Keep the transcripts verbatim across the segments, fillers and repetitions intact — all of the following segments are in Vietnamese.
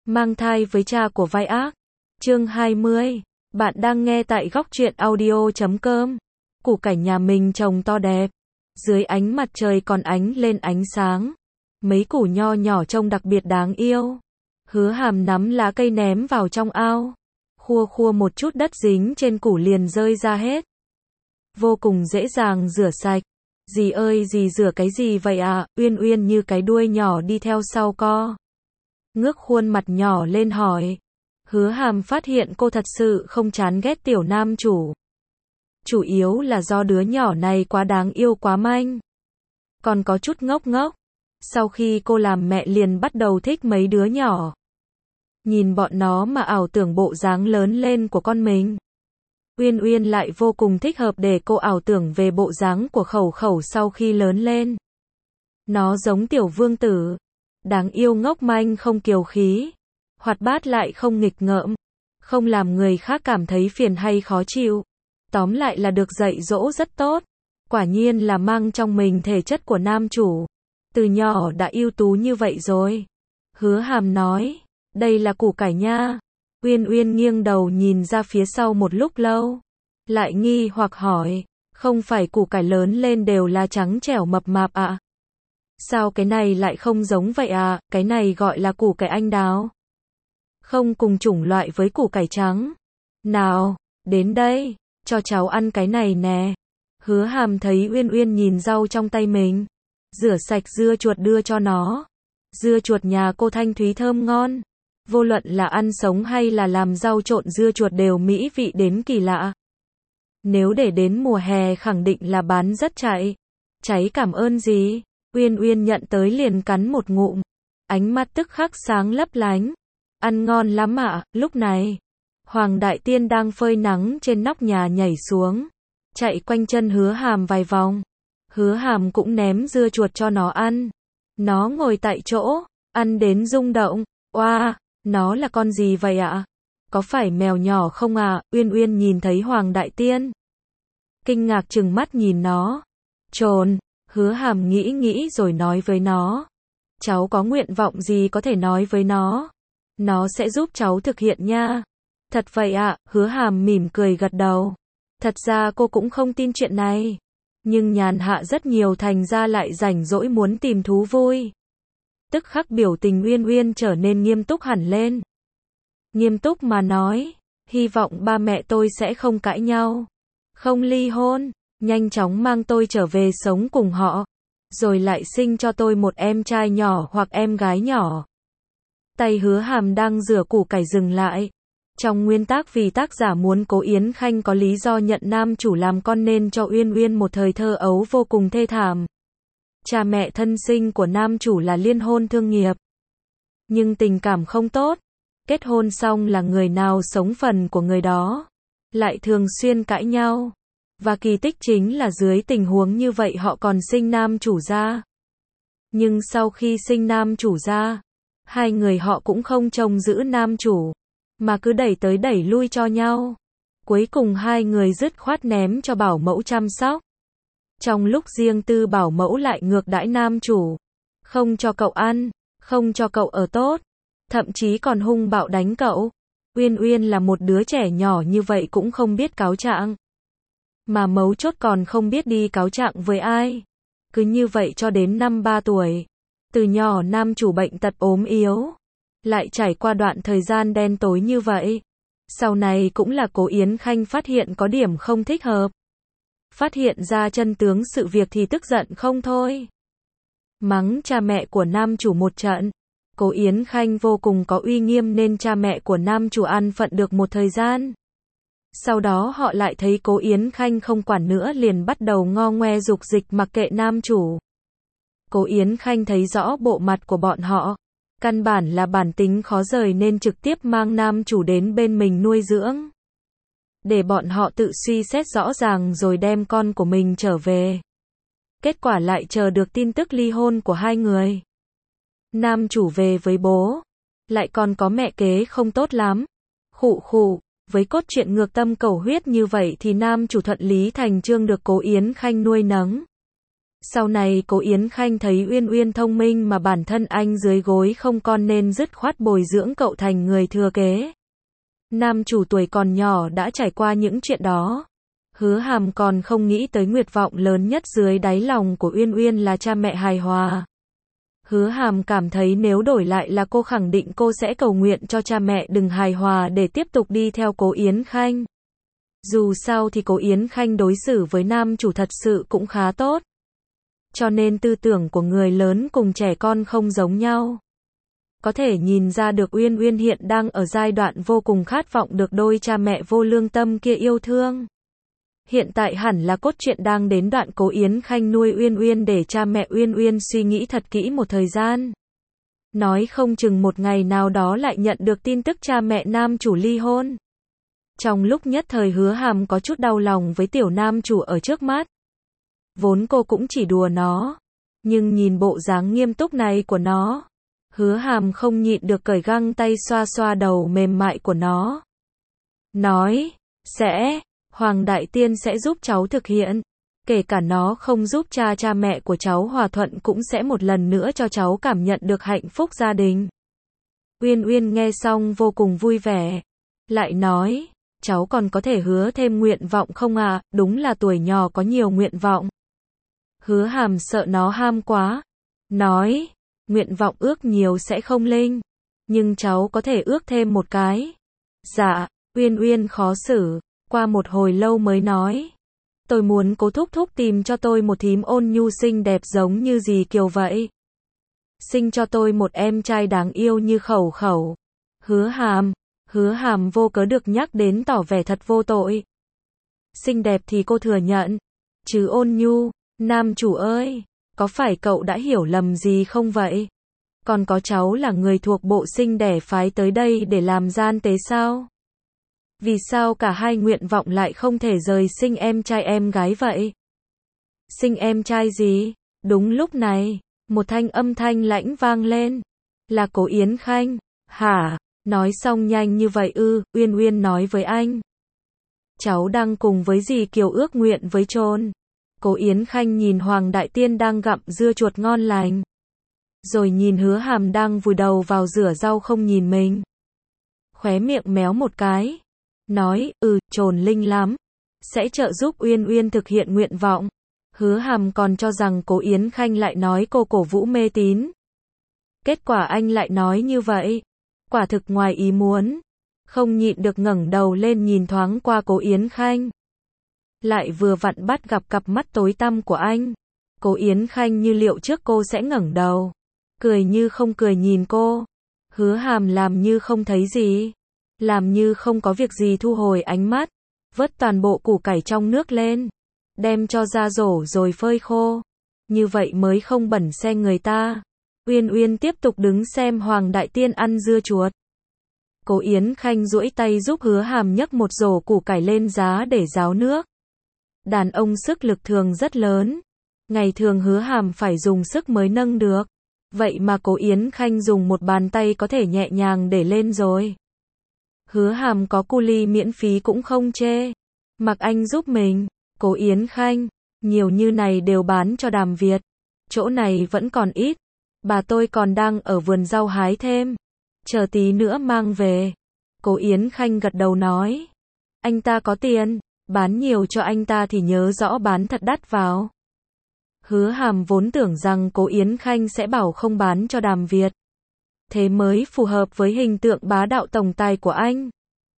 Mang thai với cha của vai ác. Chương hai mươi. Bạn đang nghe tại góc truyện audio chấm com. Củ cải nhà mình trồng to đẹp. Dưới ánh mặt trời còn ánh lên ánh sáng. Mấy củ nho nhỏ trông đặc biệt đáng yêu. Hứa Hàm nắm lá cây ném vào trong ao. Khua khua một chút đất dính trên củ liền rơi ra hết. Vô cùng dễ dàng rửa sạch. Dì ơi dì rửa cái gì vậy ạ? Uyên Uyên như cái đuôi nhỏ đi theo sau co. Ngước khuôn mặt nhỏ lên hỏi. Hứa Hàm phát hiện cô thật sự không chán ghét tiểu nam chủ. Chủ yếu là do đứa nhỏ này quá đáng yêu quá manh. Còn có chút ngốc ngốc. Sau khi cô làm mẹ liền bắt đầu thích mấy đứa nhỏ. Nhìn bọn nó mà ảo tưởng bộ dáng lớn lên của con mình. Uyên Uyên lại vô cùng thích hợp để cô ảo tưởng về bộ dáng của Khẩu Khẩu sau khi lớn lên. Nó giống tiểu vương tử. Đáng yêu ngốc manh không kiều khí. Hoạt bát lại không nghịch ngợm. Không làm người khác cảm thấy phiền hay khó chịu. Tóm lại là được dạy dỗ rất tốt. Quả nhiên là mang trong mình thể chất của nam chủ. Từ nhỏ đã ưu tú như vậy rồi. Hứa Hàm nói. Đây là củ cải nha. Uyên Uyên nghiêng đầu nhìn ra phía sau một lúc lâu. Lại nghi hoặc hỏi. Không phải củ cải lớn lên đều là trắng trẻo mập mạp ạ? À? Sao cái này lại không giống vậy à? Cái này gọi là củ cải anh đào. Không cùng chủng loại với củ cải trắng. Nào, đến đây, cho cháu ăn cái này nè. Hứa Hàm thấy Uyên Uyên nhìn rau trong tay mình. Rửa sạch dưa chuột đưa cho nó. Dưa chuột nhà cô thanh thúy thơm ngon. Vô luận là ăn sống hay là làm rau trộn dưa chuột đều mỹ vị đến kỳ lạ. Nếu để đến mùa hè khẳng định là bán rất chạy. Cháy cảm ơn gì? Uyên Uyên nhận tới liền cắn một ngụm. Ánh mắt tức khắc sáng lấp lánh. Ăn ngon lắm ạ. Lúc này, Hoàng Đại Tiên đang phơi nắng trên nóc nhà nhảy xuống. Chạy quanh chân Hứa Hàm vài vòng. Hứa Hàm cũng ném dưa chuột cho nó ăn. Nó ngồi tại chỗ, ăn đến rung động. Oa, nó là con gì vậy ạ? Có phải mèo nhỏ không ạ? Uyên Uyên nhìn thấy Hoàng Đại Tiên. Kinh ngạc trừng mắt nhìn nó. Trồn, Hứa Hàm nghĩ nghĩ rồi nói với nó. Cháu có nguyện vọng gì có thể nói với nó. Nó sẽ giúp cháu thực hiện nha. Thật vậy ạ, Hứa Hàm mỉm cười gật đầu. Thật ra cô cũng không tin chuyện này. Nhưng nhàn hạ rất nhiều thành ra lại rảnh rỗi muốn tìm thú vui. Tức khắc biểu tình Uyên Uyên trở nên nghiêm túc hẳn lên. Nghiêm túc mà nói, hy vọng ba mẹ tôi sẽ không cãi nhau. Không ly hôn, nhanh chóng mang tôi trở về sống cùng họ. Rồi lại sinh cho tôi một em trai nhỏ hoặc em gái nhỏ. Tay Hứa Hàm đang rửa củ cải dừng lại. Trong nguyên tác vì tác giả muốn Cố Yến Khanh có lý do nhận nam chủ làm con nên cho Uyên Uyên một thời thơ ấu vô cùng thê thảm. Cha mẹ thân sinh của nam chủ là liên hôn thương nghiệp. Nhưng tình cảm không tốt. Kết hôn xong là người nào sống phần của người đó. Lại thường xuyên cãi nhau. Và kỳ tích chính là dưới tình huống như vậy họ còn sinh nam chủ ra. Nhưng sau khi sinh nam chủ ra, hai người họ cũng không trông giữ nam chủ, mà cứ đẩy tới đẩy lui cho nhau. Cuối cùng hai người dứt khoát ném cho bảo mẫu chăm sóc. Trong lúc riêng tư bảo mẫu lại ngược đãi nam chủ. Không cho cậu ăn, không cho cậu ở tốt, thậm chí còn hung bạo đánh cậu. Uyên Uyên là một đứa trẻ nhỏ như vậy cũng không biết cáo trạng. Mà mấu chốt còn không biết đi cáo trạng với ai. Cứ như vậy cho đến năm ba tuổi. Từ nhỏ nam chủ bệnh tật ốm yếu. Lại trải qua đoạn thời gian đen tối như vậy. Sau này cũng là Cố Yến Khanh phát hiện có điểm không thích hợp. Phát hiện ra chân tướng sự việc thì tức giận không thôi. Mắng cha mẹ của nam chủ một trận. Cố Yến Khanh vô cùng có uy nghiêm nên cha mẹ của nam chủ an phận được một thời gian. Sau đó họ lại thấy Cố Yến Khanh không quản nữa liền bắt đầu ngo ngoe dục dịch mặc kệ nam chủ. Cố Yến Khanh thấy rõ bộ mặt của bọn họ. Căn bản là bản tính khó rời nên trực tiếp mang nam chủ đến bên mình nuôi dưỡng. Để bọn họ tự suy xét rõ ràng rồi đem con của mình trở về. Kết quả lại chờ được tin tức ly hôn của hai người. Nam chủ về với bố. Lại còn có mẹ kế không tốt lắm. Khụ khụ, với cốt truyện ngược tâm cầu huyết như vậy thì nam chủ thuận lý thành trương được Cố Yến Khanh nuôi nấng. Sau này Cố Yến Khanh thấy Uyên Uyên thông minh mà bản thân anh dưới gối không con nên dứt khoát bồi dưỡng cậu thành người thừa kế. Nam chủ tuổi còn nhỏ đã trải qua những chuyện đó. Hứa Hàm còn không nghĩ tới nguyện vọng lớn nhất dưới đáy lòng của Uyên Uyên là cha mẹ hài hòa. Hứa Hàm cảm thấy nếu đổi lại là cô khẳng định cô sẽ cầu nguyện cho cha mẹ đừng hài hòa để tiếp tục đi theo Cố Yến Khanh. Dù sao thì Cố Yến Khanh đối xử với nam chủ thật sự cũng khá tốt. Cho nên tư tưởng của người lớn cùng trẻ con không giống nhau. Có thể nhìn ra được Uyên Uyên hiện đang ở giai đoạn vô cùng khát vọng được đôi cha mẹ vô lương tâm kia yêu thương. Hiện tại hẳn là cốt truyện đang đến đoạn Cố Yến Khanh nuôi Uyên Uyên để cha mẹ Uyên Uyên suy nghĩ thật kỹ một thời gian. Nói không chừng một ngày nào đó lại nhận được tin tức cha mẹ nam chủ ly hôn. Trong lúc nhất thời Hứa Hàm có chút đau lòng với tiểu nam chủ ở trước mắt. Vốn cô cũng chỉ đùa nó. Nhưng nhìn bộ dáng nghiêm túc này của nó. Hứa Hàm không nhịn được cởi găng tay xoa xoa đầu mềm mại của nó. Nói, sẽ, Hoàng Đại Tiên sẽ giúp cháu thực hiện. Kể cả nó không giúp cha cha mẹ của cháu hòa thuận cũng sẽ một lần nữa cho cháu cảm nhận được hạnh phúc gia đình. Uyên Uyên nghe xong vô cùng vui vẻ. Lại nói, cháu còn có thể hứa thêm nguyện vọng không ạ? À? Đúng là tuổi nhỏ có nhiều nguyện vọng. Hứa Hàm sợ nó ham quá. Nói, nguyện vọng ước nhiều sẽ không linh. Nhưng cháu có thể ước thêm một cái. Dạ, Uyên Uyên khó xử. Qua một hồi lâu mới nói. Tôi muốn Cố thúc thúc tìm cho tôi một thím ôn nhu xinh đẹp giống như dì Kiều vậy. Sinh cho tôi một em trai đáng yêu như Khẩu Khẩu. Hứa Hàm. Hứa Hàm vô cớ được nhắc đến tỏ vẻ thật vô tội. Xinh đẹp thì cô thừa nhận. Chứ ôn nhu, nam chủ ơi, có phải cậu đã hiểu lầm gì không vậy? Còn có cháu là người thuộc bộ sinh đẻ phái tới đây để làm gian tế sao? Vì sao cả hai nguyện vọng lại không thể rời sinh em trai em gái vậy? Sinh em trai gì? Đúng lúc này, một thanh âm thanh lãnh vang lên. Là Cố Yến Khanh. Hả? Nói xong nhanh như vậy ư? Uyên Uyên nói với anh. Cháu đang cùng với dì Kiều ước nguyện với trôn. Cố Yến Khanh nhìn Hoàng Đại Tiên đang gặm dưa chuột ngon lành. Rồi nhìn Hứa Hàm đang vùi đầu vào rửa rau không nhìn mình. Khóe miệng méo một cái. Nói, ừ, trồn linh lắm. Sẽ trợ giúp Uyên Uyên thực hiện nguyện vọng. Hứa Hàm còn cho rằng Cố Yến Khanh lại nói cô cổ vũ mê tín. Kết quả anh lại nói như vậy. Quả thực ngoài ý muốn. Không nhịn được ngẩng đầu lên nhìn thoáng qua Cố Yến Khanh. Lại vừa vặn bắt gặp cặp mắt tối tăm của anh. Cố Yến Khanh như liệu trước cô sẽ ngẩng đầu. Cười như không cười nhìn cô. Hứa Hàm làm như không thấy gì. Làm như không có việc gì thu hồi ánh mắt. Vớt toàn bộ củ cải trong nước lên. Đem cho ra rổ rồi phơi khô. Như vậy mới không bẩn xe người ta. Uyên Uyên tiếp tục đứng xem Hoàng Đại Tiên ăn dưa chuột. Cố Yến Khanh duỗi tay giúp Hứa Hàm nhấc một rổ củ cải lên giá để ráo nước. Đàn ông sức lực thường rất lớn. Ngày thường Hứa Hàm phải dùng sức mới nâng được. Vậy mà Cố Yến Khanh dùng một bàn tay có thể nhẹ nhàng để lên rồi. Hứa Hàm có cu ly miễn phí cũng không chê. Mặc anh giúp mình. Cố Yến Khanh, nhiều như này đều bán cho Đàm Việt. Chỗ này vẫn còn ít. Bà tôi còn đang ở vườn rau hái thêm. Chờ tí nữa mang về. Cố Yến Khanh gật đầu nói. Anh ta có tiền. Bán nhiều cho anh ta thì nhớ rõ bán thật đắt vào. Hứa Hàm vốn tưởng rằng Cố Yến Khanh sẽ bảo không bán cho Đàm Việt. Thế mới phù hợp với hình tượng bá đạo tổng tài của anh.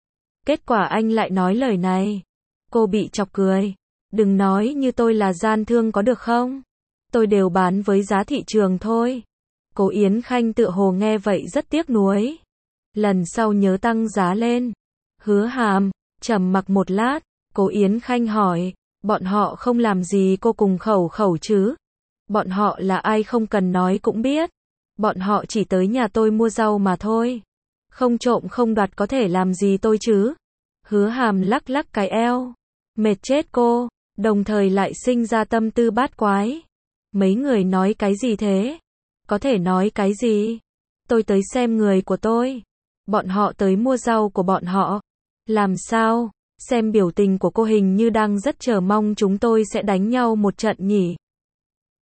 Kết quả anh lại nói lời này. Cô bị chọc cười. Đừng nói như tôi là gian thương có được không? Tôi đều bán với giá thị trường thôi. Cố Yến Khanh tựa hồ nghe vậy rất tiếc nuối. Lần sau nhớ tăng giá lên. Hứa Hàm, trầm mặc một lát. Cố Yến Khanh hỏi. Bọn họ không làm gì cô cùng Khẩu Khẩu chứ? Bọn họ là ai không cần nói cũng biết. Bọn họ chỉ tới nhà tôi mua rau mà thôi. Không trộm không đoạt có thể làm gì tôi chứ? Hứa Hàm lắc lắc cái eo. Mệt chết cô. Đồng thời lại sinh ra tâm tư bát quái. Mấy người nói cái gì thế? Có thể nói cái gì? Tôi tới xem người của tôi. Bọn họ tới mua rau của bọn họ. Làm sao? Xem biểu tình của cô hình như đang rất chờ mong chúng tôi sẽ đánh nhau một trận nhỉ?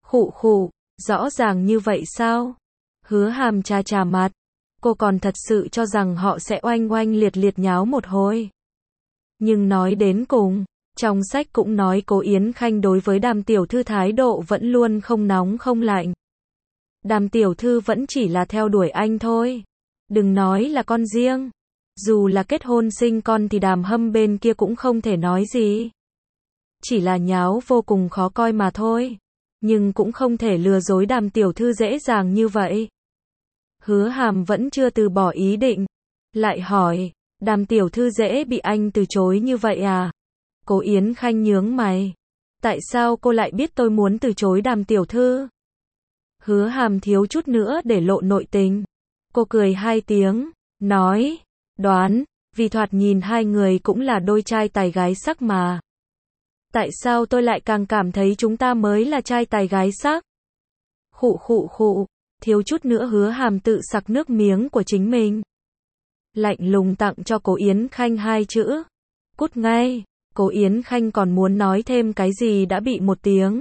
Khụ khụ, rõ ràng như vậy sao? Hứa Hàm chà chà mặt. Cô còn thật sự cho rằng họ sẽ oanh oanh liệt liệt nháo một hồi. Nhưng nói đến cùng, trong sách cũng nói Cố Yến Khanh đối với Đàm tiểu thư thái độ vẫn luôn không nóng không lạnh. Đàm tiểu thư vẫn chỉ là theo đuổi anh thôi. Đừng nói là con riêng. Dù là kết hôn sinh con thì Đàm Hâm bên kia cũng không thể nói gì. Chỉ là nháo vô cùng khó coi mà thôi. Nhưng cũng không thể lừa dối Đàm tiểu thư dễ dàng như vậy. Hứa Hàm vẫn chưa từ bỏ ý định. Lại hỏi, Đàm tiểu thư dễ bị anh từ chối như vậy à? Cố Yến Khanh nhướng mày. Tại sao cô lại biết tôi muốn từ chối Đàm tiểu thư? Hứa Hàm thiếu chút nữa để lộ nội tình. Cô cười hai tiếng, nói, đoán, vì thoạt nhìn hai người cũng là đôi trai tài gái sắc mà. Tại sao tôi lại càng cảm thấy chúng ta mới là trai tài gái sắc? Khụ khụ khụ, thiếu chút nữa Hứa Hàm tự sặc nước miếng của chính mình. Lạnh lùng tặng cho Cố Yến Khanh hai chữ. Cút ngay. Cố Yến Khanh còn muốn nói thêm cái gì đã bị một tiếng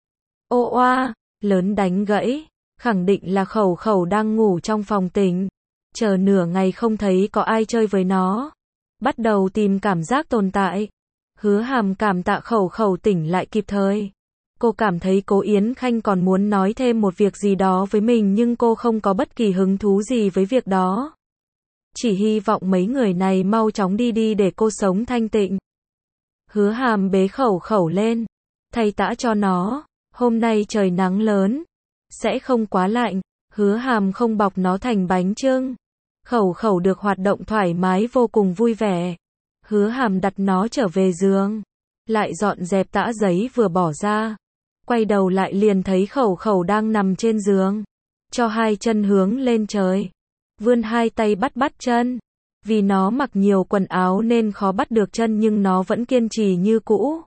ô oa lớn đánh gãy. Khẳng định là Khẩu Khẩu đang ngủ trong phòng tỉnh. Chờ nửa ngày không thấy có ai chơi với nó. Bắt đầu tìm cảm giác tồn tại. Hứa Hàm cảm tạ Khẩu Khẩu tỉnh lại kịp thời. Cô cảm thấy Cố Yến Khanh còn muốn nói thêm một việc gì đó với mình nhưng cô không có bất kỳ hứng thú gì với việc đó. Chỉ hy vọng mấy người này mau chóng đi đi để cô sống thanh tịnh. Hứa Hàm bế Khẩu Khẩu lên. Thay tã cho nó. Hôm nay trời nắng lớn. Sẽ không quá lạnh. Hứa Hàm không bọc nó thành bánh chưng. Khẩu Khẩu được hoạt động thoải mái vô cùng vui vẻ. Hứa Hàm đặt nó trở về giường. Lại dọn dẹp tã giấy vừa bỏ ra. Quay đầu lại liền thấy Khẩu Khẩu đang nằm trên giường. Cho hai chân hướng lên trời. Vươn hai tay bắt bắt chân. Vì nó mặc nhiều quần áo nên khó bắt được chân nhưng nó vẫn kiên trì như cũ.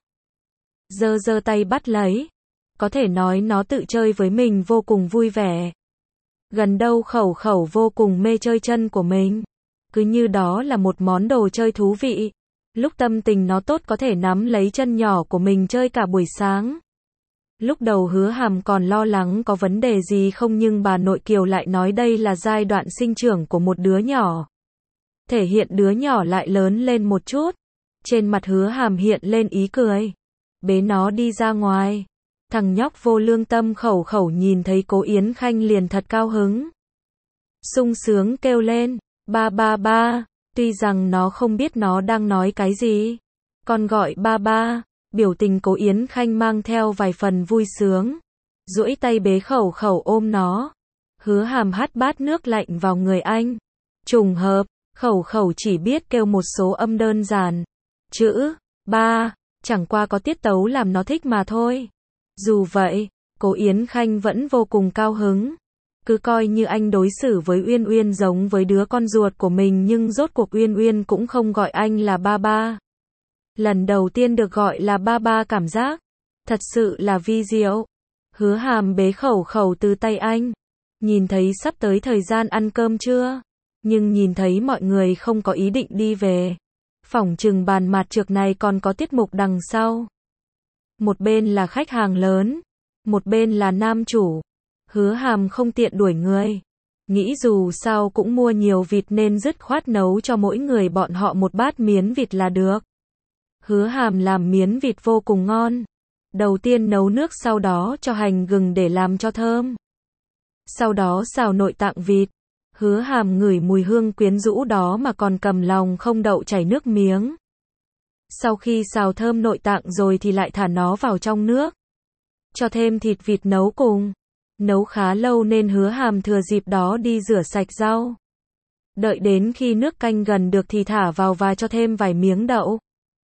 Giơ giơ tay bắt lấy. Có thể nói nó tự chơi với mình vô cùng vui vẻ. Gần đâu Khẩu Khẩu vô cùng mê chơi chân của mình. Cứ như đó là một món đồ chơi thú vị. Lúc tâm tình nó tốt có thể nắm lấy chân nhỏ của mình chơi cả buổi sáng. Lúc đầu Hứa Hàm còn lo lắng có vấn đề gì không nhưng bà nội Kiều lại nói đây là giai đoạn sinh trưởng của một đứa nhỏ. Thể hiện đứa nhỏ lại lớn lên một chút. Trên mặt Hứa Hàm hiện lên ý cười. Bế nó đi ra ngoài. Thằng nhóc vô lương tâm Khẩu Khẩu nhìn thấy Cố Yến Khanh liền thật cao hứng. Sung sướng kêu lên, ba ba ba, tuy rằng nó không biết nó đang nói cái gì. Con gọi ba ba, biểu tình Cố Yến Khanh mang theo vài phần vui sướng. Duỗi tay bế Khẩu Khẩu ôm nó. Hứa Hàm hắt bát nước lạnh vào người anh. Trùng hợp, Khẩu Khẩu chỉ biết kêu một số âm đơn giản. Chữ, ba, chẳng qua có tiết tấu làm nó thích mà thôi. Dù vậy, Cố Yến Khanh vẫn vô cùng cao hứng. Cứ coi như anh đối xử với Uyên Uyên giống với đứa con ruột của mình nhưng rốt cuộc Uyên Uyên cũng không gọi anh là ba ba. Lần đầu tiên được gọi là ba ba cảm giác. Thật sự là vi diệu. Hứa Hàm bế Khẩu Khẩu từ tay anh. Nhìn thấy sắp tới thời gian ăn cơm trưa. Nhưng nhìn thấy mọi người không có ý định đi về. Phỏng chừng bàn mạt trược này còn có tiết mục đằng sau. Một bên là khách hàng lớn. Một bên là nam chủ. Hứa Hàm không tiện đuổi người. Nghĩ dù sao cũng mua nhiều vịt nên dứt khoát nấu cho mỗi người bọn họ một bát miến vịt là được. Hứa Hàm làm miến vịt vô cùng ngon. Đầu tiên nấu nước sau đó cho hành gừng để làm cho thơm. Sau đó xào nội tạng vịt. Hứa Hàm ngửi mùi hương quyến rũ đó mà còn cầm lòng không đậu chảy nước miếng. Sau khi xào thơm nội tạng rồi thì lại thả nó vào trong nước. Cho thêm thịt vịt nấu cùng. Nấu khá lâu nên Hứa Hàm thừa dịp đó đi rửa sạch rau. Đợi đến khi nước canh gần được thì thả vào và cho thêm vài miếng đậu.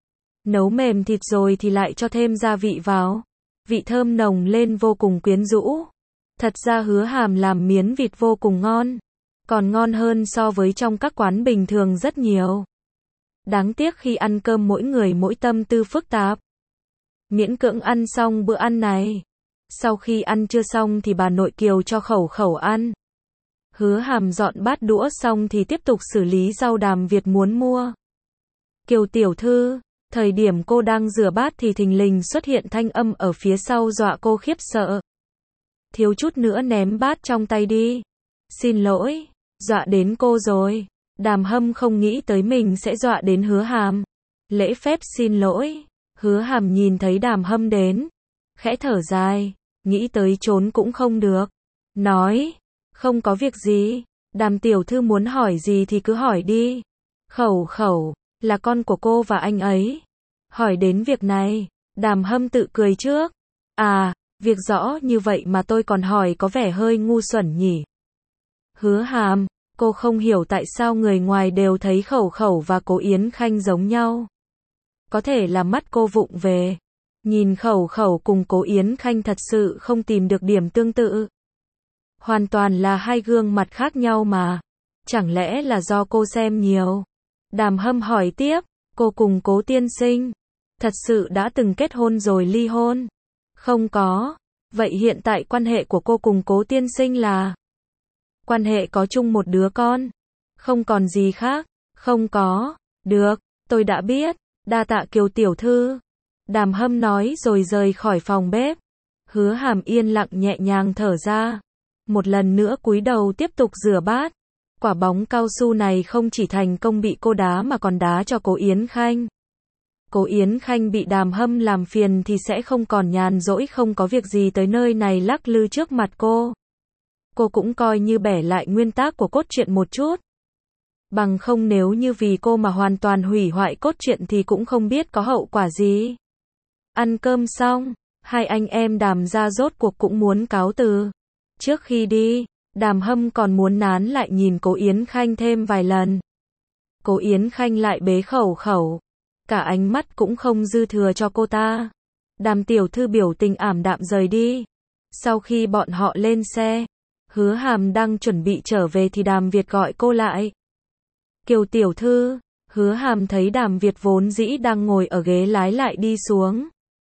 Nấu mềm thịt rồi thì lại cho thêm gia vị vào. Vị thơm nồng lên vô cùng quyến rũ. Thật ra Hứa Hàm làm miến vịt vô cùng ngon. Còn ngon hơn so với trong các quán bình thường rất nhiều. Đáng tiếc khi ăn cơm mỗi người mỗi tâm tư phức tạp. Miễn cưỡng ăn xong bữa ăn này. Sau khi ăn chưa xong thì bà nội Kiều cho Khẩu Khẩu ăn. Hứa Hàm dọn bát đũa xong thì tiếp tục xử lý rau Đàm Việt muốn mua. Kiều tiểu thư, thời điểm cô đang rửa bát thì thình lình xuất hiện thanh âm ở phía sau dọa cô khiếp sợ. thiếu chút nữa ném bát trong tay đi. Xin lỗi, dọa đến cô rồi. Đàm Hâm không nghĩ tới mình sẽ dọa đến Hứa Hàm. Lễ phép xin lỗi. Hứa Hàm nhìn thấy Đàm Hâm đến, khẽ thở dài, nghĩ tới trốn cũng không được. Nói, không có việc gì, Đàm tiểu thư muốn hỏi gì thì cứ hỏi đi. Khẩu khẩu, là con của cô và anh ấy. Hỏi đến việc này, Đàm Hâm tự cười trước. À, việc rõ như vậy mà tôi còn hỏi có vẻ hơi ngu xuẩn nhỉ. Hứa Hàm, cô không hiểu tại sao người ngoài đều thấy Khẩu Khẩu và Cố Yến Khanh giống nhau. Có thể là mắt cô vụng về. Nhìn Khẩu Khẩu cùng Cố Yến Khanh thật sự không tìm được điểm tương tự. Hoàn toàn là hai gương mặt khác nhau mà. Chẳng lẽ là do cô xem nhiều? Đàm Hâm hỏi tiếp, cô cùng Cố tiên sinh thật sự đã từng kết hôn rồi ly hôn? Không có. Vậy hiện tại quan hệ của cô cùng Cố tiên sinh là? Quan hệ có chung một đứa con. Không còn gì khác. Không có. Được, tôi đã biết. Đa tạ Kiều tiểu thư. Đàm Hâm nói rồi rời khỏi phòng bếp. Hứa Hàm yên lặng nhẹ nhàng thở ra. Một lần nữa cúi đầu tiếp tục rửa bát. Quả bóng cao su này không chỉ thành công bị cô đá mà còn đá cho Cố Yến Khanh. Cố Yến Khanh bị Đàm Hâm làm phiền thì sẽ không còn nhàn rỗi không có việc gì tới nơi này lắc lư trước mặt cô. Cô cũng coi như bẻ lại nguyên tắc của cốt truyện một chút. Bằng không nếu như vì cô mà hoàn toàn hủy hoại cốt truyện thì cũng không biết có hậu quả gì. Ăn cơm xong, hai anh em Đàm gia rốt cuộc cũng muốn cáo từ. Trước khi đi, Đàm Hâm còn muốn nán lại nhìn Cố Yến Khanh thêm vài lần. Cố Yến Khanh lại bế Khẩu Khẩu. Cả ánh mắt cũng không dư thừa cho cô ta. Đàm tiểu thư biểu tình ảm đạm rời đi. Sau khi bọn họ lên xe, Hứa Hàm đang chuẩn bị trở về thì Đàm Việt gọi cô lại. Kiều tiểu thư, Hứa Hàm thấy Đàm Việt vốn dĩ đang ngồi ở ghế lái lại đi xuống.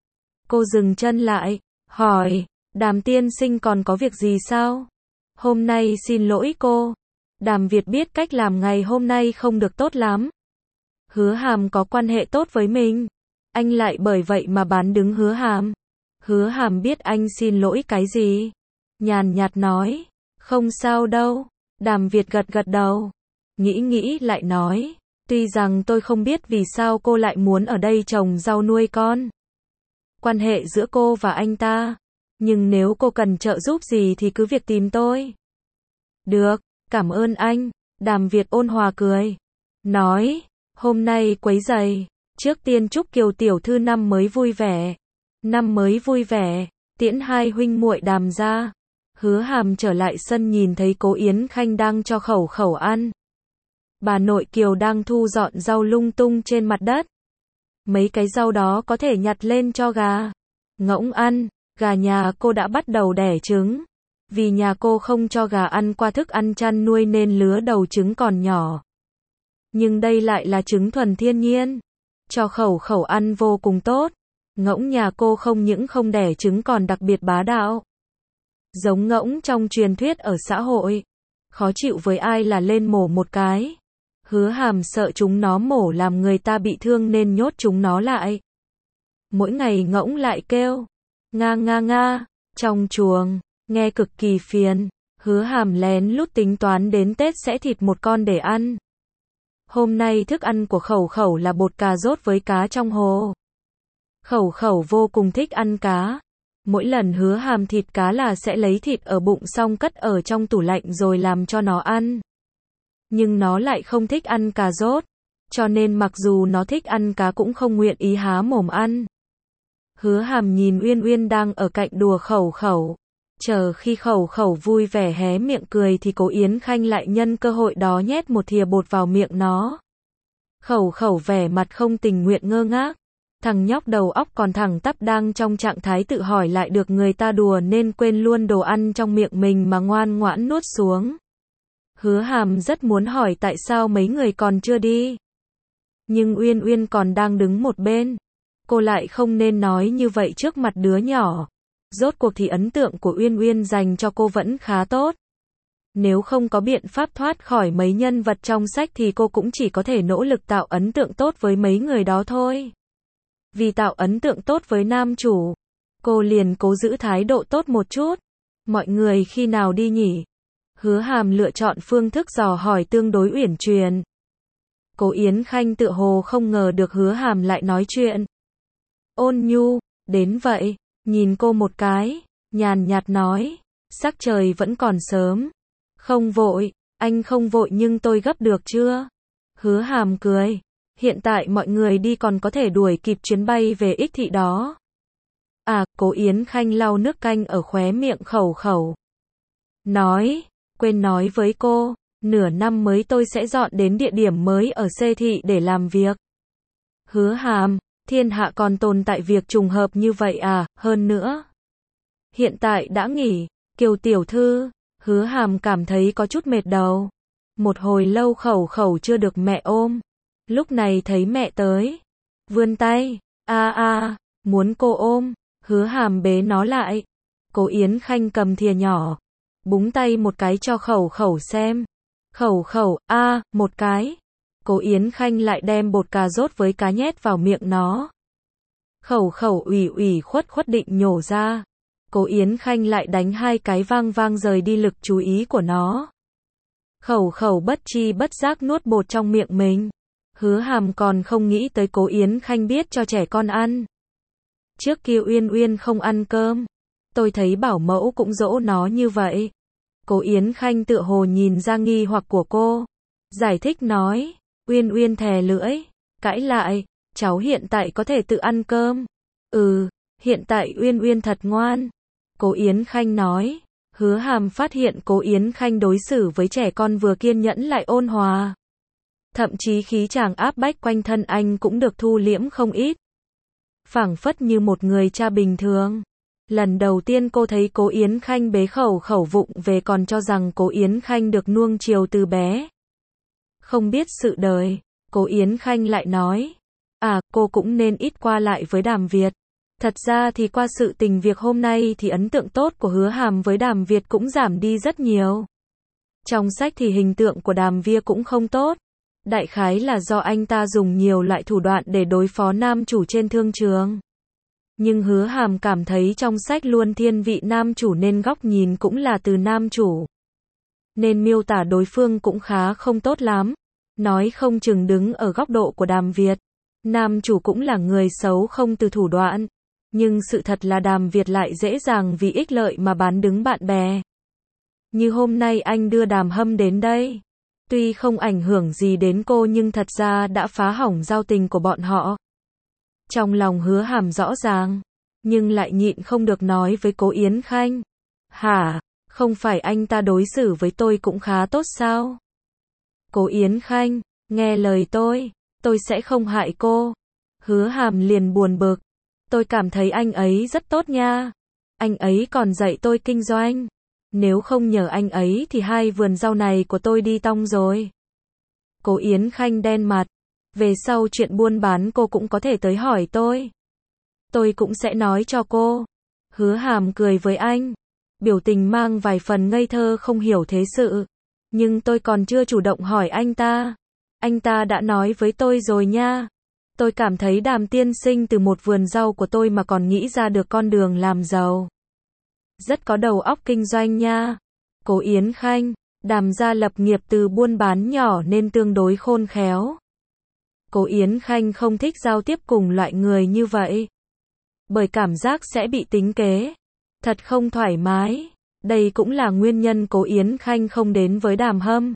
Cô dừng chân lại, hỏi, Đàm tiên sinh còn có việc gì sao? Hôm nay xin lỗi cô. Đàm Việt biết cách làm ngày hôm nay không được tốt lắm. Hứa Hàm có quan hệ tốt với mình. Anh lại bởi vậy mà bán đứng Hứa Hàm. Hứa Hàm biết anh xin lỗi cái gì. Nhàn nhạt nói, không sao đâu. Đàm Việt gật gật đầu. Nghĩ nghĩ lại nói, tuy rằng tôi không biết vì sao cô lại muốn ở đây trồng rau nuôi con. Quan hệ giữa cô và anh ta. Nhưng nếu cô cần trợ giúp gì thì cứ việc tìm tôi. Được, cảm ơn anh. Đàm Việt ôn hòa cười. Nói, hôm nay quấy rầy. Trước tiên chúc Kiều tiểu thư năm mới vui vẻ. Năm mới vui vẻ. Tiễn hai huynh muội Đàm gia. Hứa Hàm trở lại sân nhìn thấy Cố Yến Khanh đang cho Khẩu Khẩu ăn. Bà nội Kiều đang thu dọn rau lung tung trên mặt đất. Mấy cái rau đó có thể nhặt lên cho gà ngỗng ăn. Gà nhà cô đã bắt đầu đẻ trứng. Vì nhà cô không cho gà ăn qua thức ăn chăn nuôi nên lứa đầu trứng còn nhỏ. Nhưng đây lại là trứng thuần thiên nhiên. Cho Khẩu Khẩu ăn vô cùng tốt. Ngỗng nhà cô không những không đẻ trứng còn đặc biệt bá đạo. Giống ngỗng trong truyền thuyết ở xã hội. Khó chịu với ai là lên mổ một cái. Hứa Hàm sợ chúng nó mổ làm người ta bị thương nên nhốt chúng nó lại. Mỗi ngày ngỗng lại kêu. Nga nga nga. Trong chuồng. Nghe cực kỳ phiền. Hứa Hàm lén lút tính toán đến Tết sẽ thịt một con để ăn. Hôm nay thức ăn của Khẩu Khẩu là bột cà rốt với cá trong hồ. Khẩu Khẩu vô cùng thích ăn cá. Mỗi lần Hứa Hàm thịt cá là sẽ lấy thịt ở bụng xong cất ở trong tủ lạnh rồi làm cho nó ăn. Nhưng nó lại không thích ăn cà rốt. Cho nên mặc dù nó thích ăn cá cũng không nguyện ý há mồm ăn. Hứa Hàm nhìn Uyên Uyên đang ở cạnh đùa Khẩu Khẩu. Chờ khi Khẩu Khẩu vui vẻ hé miệng cười thì Cố Yến Khanh lại nhân cơ hội đó nhét một thìa bột vào miệng nó. Khẩu Khẩu vẻ mặt không tình nguyện ngơ ngác. Thằng nhóc đầu óc còn thẳng tắp đang trong trạng thái tự hỏi lại được người ta đùa nên quên luôn đồ ăn trong miệng mình mà ngoan ngoãn nuốt xuống. Hứa Hàm rất muốn hỏi tại sao mấy người còn chưa đi. Nhưng Uyên Uyên còn đang đứng một bên. Cô lại không nên nói như vậy trước mặt đứa nhỏ. Rốt cuộc thì ấn tượng của Uyên Uyên dành cho cô vẫn khá tốt. Nếu không có biện pháp thoát khỏi mấy nhân vật trong sách thì cô cũng chỉ có thể nỗ lực tạo ấn tượng tốt với mấy người đó thôi. Vì tạo ấn tượng tốt với nam chủ, cô liền cố giữ thái độ tốt một chút. Mọi người khi nào đi nhỉ? Hứa Hàm lựa chọn phương thức dò hỏi tương đối uyển chuyển. Cố Yến Khanh tựa hồ không ngờ được Hứa Hàm lại nói chuyện. Ôn nhu, đến vậy, nhìn cô một cái, nhàn nhạt nói, sắc trời vẫn còn sớm. Không vội, anh không vội nhưng tôi gấp được chưa? Hứa Hàm cười, hiện tại mọi người đi còn có thể đuổi kịp chuyến bay về Ích Thị đó. À, Cố Yến Khanh lau nước canh ở khóe miệng khẩu khẩu. Nói, quên nói với cô, nửa năm mới tôi sẽ dọn đến địa điểm mới ở C thị để làm việc. Hứa Hàm, thiên hạ còn tồn tại việc trùng hợp như vậy à, hơn nữa. Hiện tại đã nghỉ, Kiều tiểu thư, Hứa Hàm cảm thấy có chút mệt đầu. Một hồi lâu khẩu khẩu chưa được mẹ ôm. Lúc này thấy mẹ tới. Vươn tay, a a, muốn cô ôm, Hứa Hàm bế nó lại. Cố Yến Khanh cầm thìa nhỏ, búng tay một cái cho khẩu khẩu xem. Khẩu khẩu, a, à, một cái. Cố Yến Khanh lại đem bột cà rốt với cá nhét vào miệng nó. Khẩu khẩu ủy ủy khuất khuất định nhổ ra. Cố Yến Khanh lại đánh hai cái vang vang rời đi lực chú ý của nó. Khẩu khẩu bất chi bất giác nuốt bột trong miệng mình. Hứa Hàm còn không nghĩ tới Cố Yến Khanh biết cho trẻ con ăn. Trước kia Uyên Uyên không ăn cơm. Tôi thấy bảo mẫu cũng dỗ nó như vậy. Cố Yến Khanh tựa hồ nhìn ra nghi hoặc của cô. Giải thích nói, Uyên Uyên thè lưỡi, cãi lại, cháu hiện tại có thể tự ăn cơm. Ừ, hiện tại Uyên Uyên thật ngoan. Cố Yến Khanh nói. Hứa Hàm phát hiện Cố Yến Khanh đối xử với trẻ con vừa kiên nhẫn lại ôn hòa. Thậm chí khí chàng áp bách quanh thân anh cũng được thu liễm không ít. Phảng phất như một người cha bình thường. Lần đầu tiên cô thấy Cố Yến Khanh bế khẩu khẩu vụng về còn cho rằng Cố Yến Khanh được nuông chiều từ bé. Không biết sự đời, Cố Yến Khanh lại nói. À, cô cũng nên ít qua lại với Đàm Việt. Thật ra thì qua sự tình việc hôm nay thì ấn tượng tốt của Hứa Hàm với Đàm Việt cũng giảm đi rất nhiều. Trong sách thì hình tượng của Đàm Việt cũng không tốt. Đại khái là do anh ta dùng nhiều loại thủ đoạn để đối phó nam chủ trên thương trường. Nhưng Hứa Hàm cảm thấy trong sách luôn thiên vị nam chủ nên góc nhìn cũng là từ nam chủ. Nên miêu tả đối phương cũng khá không tốt lắm. Nói không chừng đứng ở góc độ của Đàm Việt. Nam chủ cũng là người xấu không từ thủ đoạn. Nhưng sự thật là Đàm Việt lại dễ dàng vì ích lợi mà bán đứng bạn bè. Như hôm nay anh đưa Đàm Hâm đến đây. Tuy không ảnh hưởng gì đến cô nhưng thật ra đã phá hỏng giao tình của bọn họ. Trong lòng Hứa Hàm rõ ràng, nhưng lại nhịn không được nói với Cố Yến Khanh. Hả, không phải anh ta đối xử với tôi cũng khá tốt sao? Cố Yến Khanh, nghe lời tôi, tôi sẽ không hại cô. Hứa Hàm liền buồn bực. Tôi cảm thấy anh ấy rất tốt nha. Anh ấy còn dạy tôi kinh doanh. Nếu không nhờ anh ấy thì hai vườn rau này của tôi đi tong rồi. Cố Yến Khanh đen mặt. Về sau chuyện buôn bán cô cũng có thể tới hỏi tôi. Tôi cũng sẽ nói cho cô. Hứa Hàm cười với anh. Biểu tình mang vài phần ngây thơ không hiểu thế sự. Nhưng tôi còn chưa chủ động hỏi anh ta. Anh ta đã nói với tôi rồi nha. Tôi cảm thấy Đàm tiên sinh từ một vườn rau của tôi mà còn nghĩ ra được con đường làm giàu. Rất có đầu óc kinh doanh nha. Cố Yến Khanh, Đàm gia lập nghiệp từ buôn bán nhỏ nên tương đối khôn khéo. Cố Yến Khanh không thích giao tiếp cùng loại người như vậy. Bởi cảm giác sẽ bị tính kế. Thật không thoải mái. Đây cũng là nguyên nhân Cố Yến Khanh không đến với Đàm Hâm.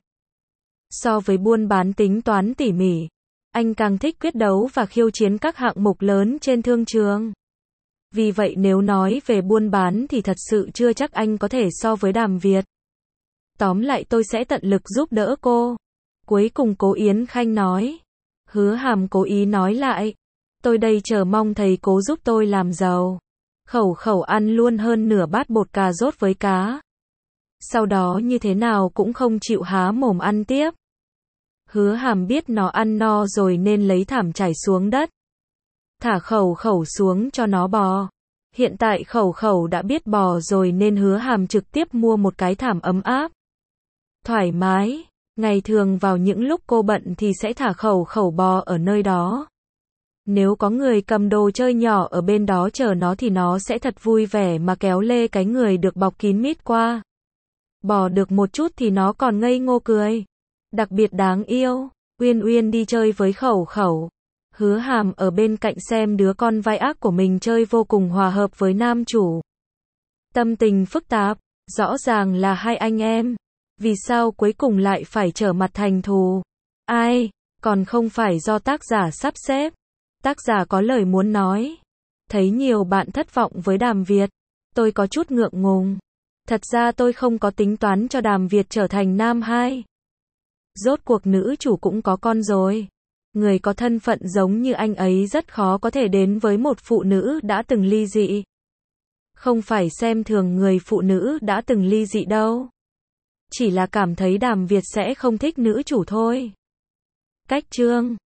So với buôn bán tính toán tỉ mỉ, anh càng thích quyết đấu và khiêu chiến các hạng mục lớn trên thương trường. Vì vậy nếu nói về buôn bán thì thật sự chưa chắc anh có thể so với Đàm Việt. Tóm lại tôi sẽ tận lực giúp đỡ cô. Cuối cùng Cố Yến Khanh nói. Hứa Hàm cố ý nói lại. Tôi đây chờ mong thầy Cố giúp tôi làm giàu. Khẩu khẩu ăn luôn hơn nửa bát bột cà rốt với cá. Sau đó như thế nào cũng không chịu há mồm ăn tiếp. Hứa Hàm biết nó ăn no rồi nên lấy thảm trải xuống đất. Thả khẩu khẩu xuống cho nó bò. Hiện tại khẩu khẩu đã biết bò rồi nên Hứa Hàm trực tiếp mua một cái thảm ấm áp. Thoải mái. Ngày thường vào những lúc cô bận thì sẽ thả khẩu khẩu bò ở nơi đó. Nếu có người cầm đồ chơi nhỏ ở bên đó chờ nó thì nó sẽ thật vui vẻ mà kéo lê cái người được bọc kín mít qua. Bỏ được một chút thì nó còn ngây ngô cười. Đặc biệt đáng yêu. Uyên Uyên đi chơi với Khẩu Khẩu. Hứa Hàm ở bên cạnh xem đứa con vai ác của mình chơi vô cùng hòa hợp với nam chủ. Tâm tình phức tạp. Rõ ràng là hai anh em. Vì sao cuối cùng lại phải trở mặt thành thù? Ai? Còn không phải do tác giả sắp xếp. Tác giả có lời muốn nói. Thấy nhiều bạn thất vọng với Đàm Việt. Tôi có chút ngượng ngùng. Thật ra tôi không có tính toán cho Đàm Việt trở thành nam hai. Rốt cuộc nữ chủ cũng có con rồi. Người có thân phận giống như anh ấy rất khó có thể đến với một phụ nữ đã từng ly dị. Không phải xem thường người phụ nữ đã từng ly dị đâu. Chỉ là cảm thấy Đàm Việt sẽ không thích nữ chủ thôi. Cách chương